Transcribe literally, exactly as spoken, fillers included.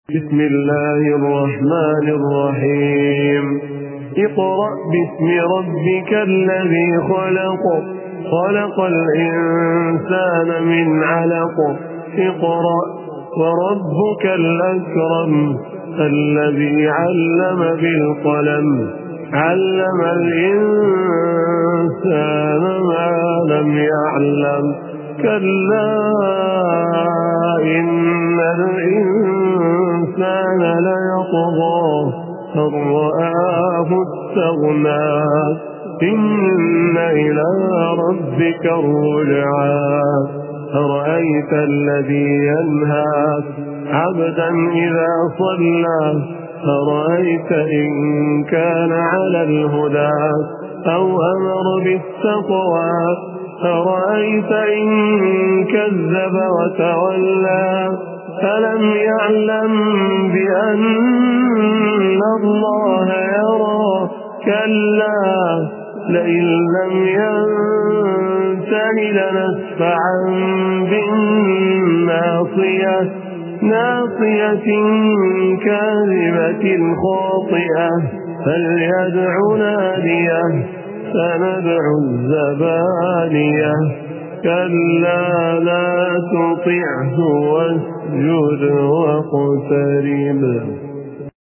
بسم الله الرحمن الرحيم. اقرأ باسم ربك الذي خلق خلق الإنسان من علق اقرأ وربك الأكرم الذي علم بالقلم علم الإنسان ما لم يعلم كلا إن الإنسان ليطغى أن رآه استغنى إن إلى ربك الرجعى أرأيت الذي ينهى عبدا إذا صلى أرأيت إن كان على الهدى أو أمر بالتقوى أرأيت إن كذب وتولى ألم يعلم بأن الله يرى كلا لئن لم ينته لنسفعا بالناصية ناصية كاذبة خاطئة فليدع ناديه سندع الزبانية كلا لا تطعه واسجد واقترب.